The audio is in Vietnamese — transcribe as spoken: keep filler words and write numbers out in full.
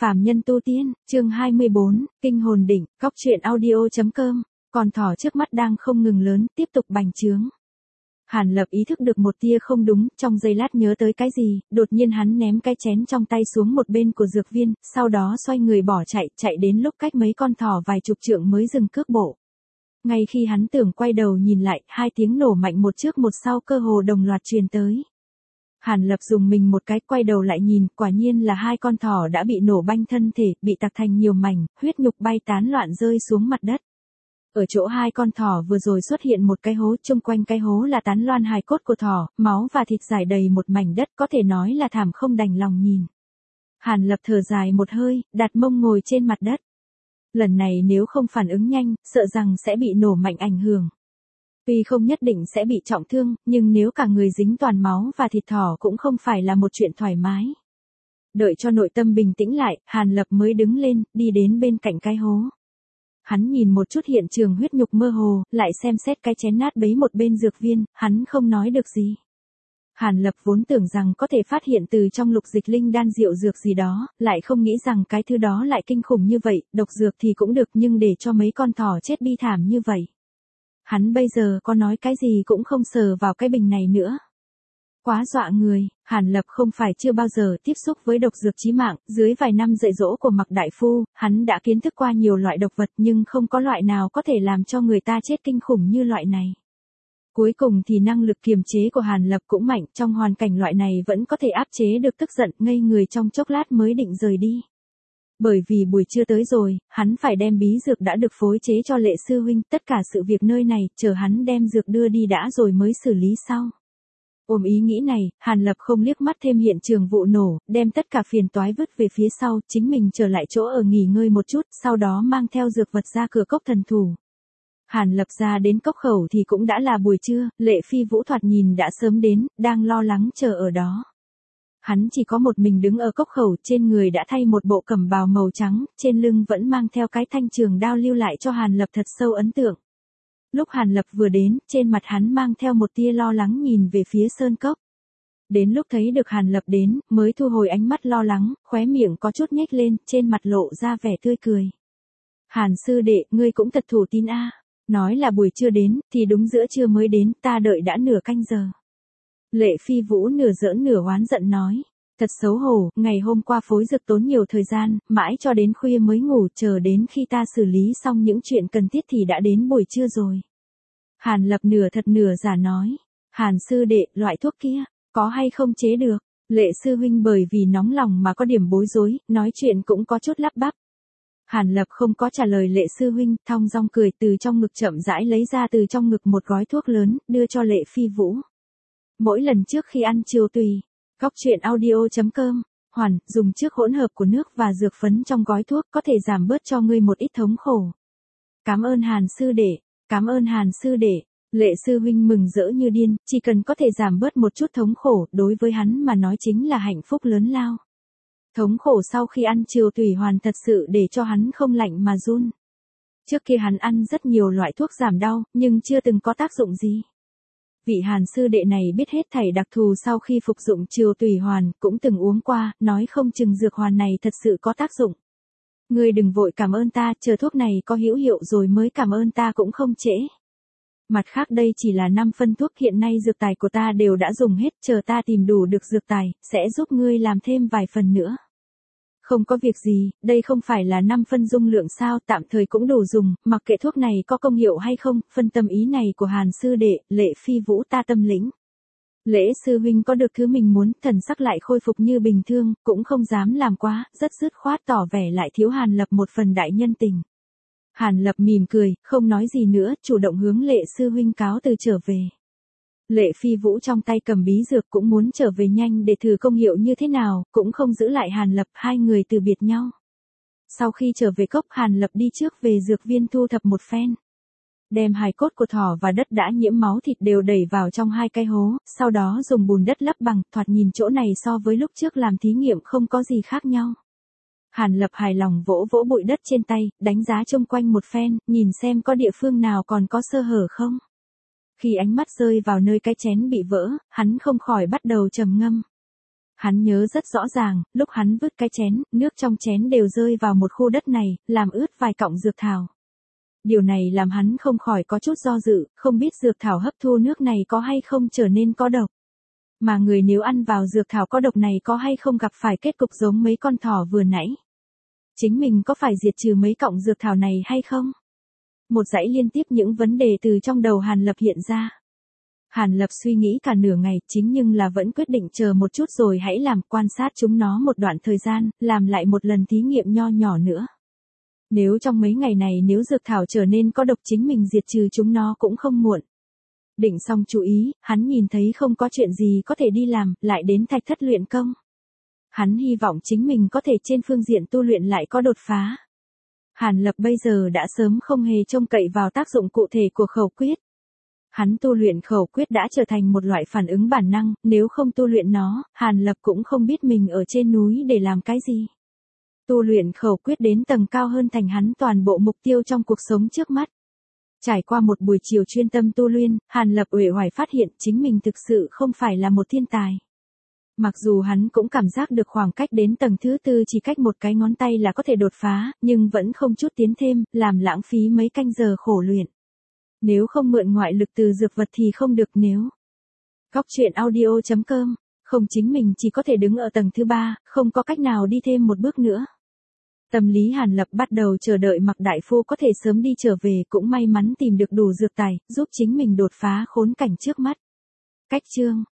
Phàm nhân tu tiên, chương hai mươi bốn, kinh hồn đỉnh, cóc truyện audio chấm com, con thỏ trước mắt đang không ngừng lớn, tiếp tục bành trướng. Hàn Lập ý thức được một tia không đúng, trong giây lát nhớ tới cái gì, đột nhiên hắn ném cái chén trong tay xuống một bên của dược viên, sau đó xoay người bỏ chạy, chạy đến lúc cách mấy con thỏ vài chục trượng mới dừng cước bộ. Ngay khi hắn tưởng quay đầu nhìn lại, hai tiếng nổ mạnh một trước một sau cơ hồ đồng loạt truyền tới. Hàn Lập dùng mình một cái, quay đầu lại nhìn, quả nhiên là hai con thỏ đã bị nổ banh thân thể, bị tạc thành nhiều mảnh, huyết nhục bay tán loạn rơi xuống mặt đất. Ở chỗ hai con thỏ vừa rồi xuất hiện một cái hố, chung quanh cái hố là tán loan hài cốt của thỏ, máu và thịt rải đầy một mảnh đất, có thể nói là thảm không đành lòng nhìn. Hàn Lập thở dài một hơi, đặt mông ngồi trên mặt đất. Lần này nếu không phản ứng nhanh, sợ rằng sẽ bị nổ mạnh ảnh hưởng. Tuy không nhất định sẽ bị trọng thương, nhưng nếu cả người dính toàn máu và thịt thỏ cũng không phải là một chuyện thoải mái. Đợi cho nội tâm bình tĩnh lại, Hàn Lập mới đứng lên, đi đến bên cạnh cái hố. Hắn nhìn một chút hiện trường huyết nhục mơ hồ, lại xem xét cái chén nát bấy một bên dược viên, hắn không nói được gì. Hàn Lập vốn tưởng rằng có thể phát hiện từ trong lục dịch linh đan rượu dược gì đó, lại không nghĩ rằng cái thứ đó lại kinh khủng như vậy, độc dược thì cũng được nhưng để cho mấy con thỏ chết bi thảm như vậy. Hắn bây giờ có nói cái gì cũng không sờ vào cái bình này nữa. Quá dọa người, Hàn Lập không phải chưa bao giờ tiếp xúc với độc dược chí mạng, dưới vài năm dạy dỗ của Mạc Đại Phu, hắn đã kiến thức qua nhiều loại độc vật nhưng không có loại nào có thể làm cho người ta chết kinh khủng như loại này. Cuối cùng thì năng lực kiềm chế của Hàn Lập cũng mạnh, trong hoàn cảnh loại này vẫn có thể áp chế được tức giận, ngây người trong chốc lát mới định rời đi. Bởi vì buổi trưa tới rồi, hắn phải đem bí dược đã được phối chế cho Lệ sư huynh, tất cả sự việc nơi này, chờ hắn đem dược đưa đi đã rồi mới xử lý sau. Ôm ý nghĩ này, Hàn Lập không liếc mắt thêm hiện trường vụ nổ, đem tất cả phiền toái vứt về phía sau, chính mình trở lại chỗ ở nghỉ ngơi một chút, sau đó mang theo dược vật ra cửa cốc thần thủ. Hàn Lập ra đến cốc khẩu thì cũng đã là buổi trưa, Lệ Phi Vũ thoạt nhìn đã sớm đến, đang lo lắng chờ ở đó. Hắn chỉ có một mình đứng ở cốc khẩu, trên người đã thay một bộ cẩm bào màu trắng, trên lưng vẫn mang theo cái thanh trường đao lưu lại cho Hàn Lập thật sâu ấn tượng. Lúc Hàn Lập vừa đến, trên mặt hắn mang theo một tia lo lắng nhìn về phía sơn cốc. Đến lúc thấy được Hàn Lập đến, mới thu hồi ánh mắt lo lắng, khóe miệng có chút nhếch lên, trên mặt lộ ra vẻ tươi cười. Hàn sư đệ, ngươi cũng thật thủ tín a. Nói là buổi trưa đến, thì đúng giữa trưa mới đến, ta đợi đã nửa canh giờ. Lệ Phi Vũ nửa giỡn nửa oán giận nói. Thật xấu hổ, ngày hôm qua phối dược tốn nhiều thời gian, mãi cho đến khuya mới ngủ, chờ đến khi ta xử lý xong những chuyện cần thiết thì đã đến buổi trưa rồi. Hàn Lập nửa thật nửa giả nói. Hàn sư đệ, loại thuốc kia, có hay không chế được? Lệ sư huynh bởi vì nóng lòng mà có điểm bối rối, nói chuyện cũng có chút lắp bắp. Hàn Lập không có trả lời Lệ sư huynh, thong dong cười từ trong ngực chậm rãi lấy ra từ trong ngực một gói thuốc lớn, đưa cho Lệ Phi Vũ. Mỗi lần trước khi ăn chiều tùy, cóc truyện audio chấm com, hoàn, dùng trước hỗn hợp của nước và dược phấn trong gói thuốc có thể giảm bớt cho ngươi một ít thống khổ. Cảm ơn Hàn sư đệ, cảm ơn Hàn sư đệ, Lệ sư huynh mừng rỡ như điên, chỉ cần có thể giảm bớt một chút thống khổ, đối với hắn mà nói chính là hạnh phúc lớn lao. Thống khổ sau khi ăn chiều tùy hoàn thật sự để cho hắn không lạnh mà run. Trước kia hắn ăn rất nhiều loại thuốc giảm đau, nhưng chưa từng có tác dụng gì. Vị Hàn sư đệ này biết hết thảy đặc thù sau khi phục dụng chiều tùy hoàn, cũng từng uống qua, nói không chừng dược hoàn này thật sự có tác dụng. Ngươi đừng vội cảm ơn ta, chờ thuốc này có hữu hiệu rồi mới cảm ơn ta cũng không trễ. Mặt khác đây chỉ là năm phân thuốc, hiện nay dược tài của ta đều đã dùng hết, chờ ta tìm đủ được dược tài, sẽ giúp ngươi làm thêm vài phần nữa. Không có việc gì, đây không phải là năm phân dung lượng sao, tạm thời cũng đủ dùng, mặc kệ thuốc này có công hiệu hay không, phân tâm ý này của Hàn sư đệ, Lệ Phi Vũ ta tâm lĩnh. Lễ sư huynh có được thứ mình muốn, thần sắc lại khôi phục như bình thường, cũng không dám làm quá, rất dứt khoát tỏ vẻ lại thiếu Hàn Lập một phần đại nhân tình. Hàn Lập mỉm cười, không nói gì nữa, chủ động hướng Lệ sư huynh cáo từ trở về. Lệ Phi Vũ trong tay cầm bí dược cũng muốn trở về nhanh để thử công hiệu như thế nào, cũng không giữ lại Hàn Lập, hai người từ biệt nhau. Sau khi trở về cốc, Hàn Lập đi trước về dược viên thu thập một phen. Đem hài cốt của thỏ và đất đã nhiễm máu thịt đều đẩy vào trong hai cái hố, sau đó dùng bùn đất lấp bằng, thoạt nhìn chỗ này so với lúc trước làm thí nghiệm không có gì khác nhau. Hàn Lập hài lòng vỗ vỗ bụi đất trên tay, đánh giá xung quanh một phen, nhìn xem có địa phương nào còn có sơ hở không. Khi ánh mắt rơi vào nơi cái chén bị vỡ, hắn không khỏi bắt đầu trầm ngâm. Hắn nhớ rất rõ ràng, lúc hắn vứt cái chén, nước trong chén đều rơi vào một khu đất này, làm ướt vài cọng dược thảo. Điều này làm hắn không khỏi có chút do dự, không biết dược thảo hấp thu nước này có hay không trở nên có độc. Mà người nếu ăn vào dược thảo có độc này có hay không gặp phải kết cục giống mấy con thỏ vừa nãy. Chính mình có phải diệt trừ mấy cọng dược thảo này hay không? Một dãy liên tiếp những vấn đề từ trong đầu Hàn Lập hiện ra. Hàn Lập suy nghĩ cả nửa ngày, chính nhưng là vẫn quyết định chờ một chút rồi hãy làm, quan sát chúng nó một đoạn thời gian, làm lại một lần thí nghiệm nho nhỏ nữa. Nếu trong mấy ngày này nếu dược thảo trở nên có độc chính mình diệt trừ chúng nó cũng không muộn. Định xong chú ý, hắn nhìn thấy không có chuyện gì có thể đi làm, lại đến thạch thất luyện công. Hắn hy vọng chính mình có thể trên phương diện tu luyện lại có đột phá. Hàn Lập bây giờ đã sớm không hề trông cậy vào tác dụng cụ thể của khẩu quyết. Hắn tu luyện khẩu quyết đã trở thành một loại phản ứng bản năng, nếu không tu luyện nó, Hàn Lập cũng không biết mình ở trên núi để làm cái gì. Tu luyện khẩu quyết đến tầng cao hơn thành hắn toàn bộ mục tiêu trong cuộc sống trước mắt. Trải qua một buổi chiều chuyên tâm tu luyện, Hàn Lập uể oải phát hiện chính mình thực sự không phải là một thiên tài. Mặc dù hắn cũng cảm giác được khoảng cách đến tầng thứ tư chỉ cách một cái ngón tay là có thể đột phá, nhưng vẫn không chút tiến thêm, làm lãng phí mấy canh giờ khổ luyện. Nếu không mượn ngoại lực từ dược vật thì không được nếu. Góc truyện audio chấm com, không chính mình chỉ có thể đứng ở tầng thứ ba, không có cách nào đi thêm một bước nữa. Tâm lý Hàn Lập bắt đầu chờ đợi Mạc Đại Phu có thể sớm đi trở về, cũng may mắn tìm được đủ dược tài, giúp chính mình đột phá khốn cảnh trước mắt. Cách chương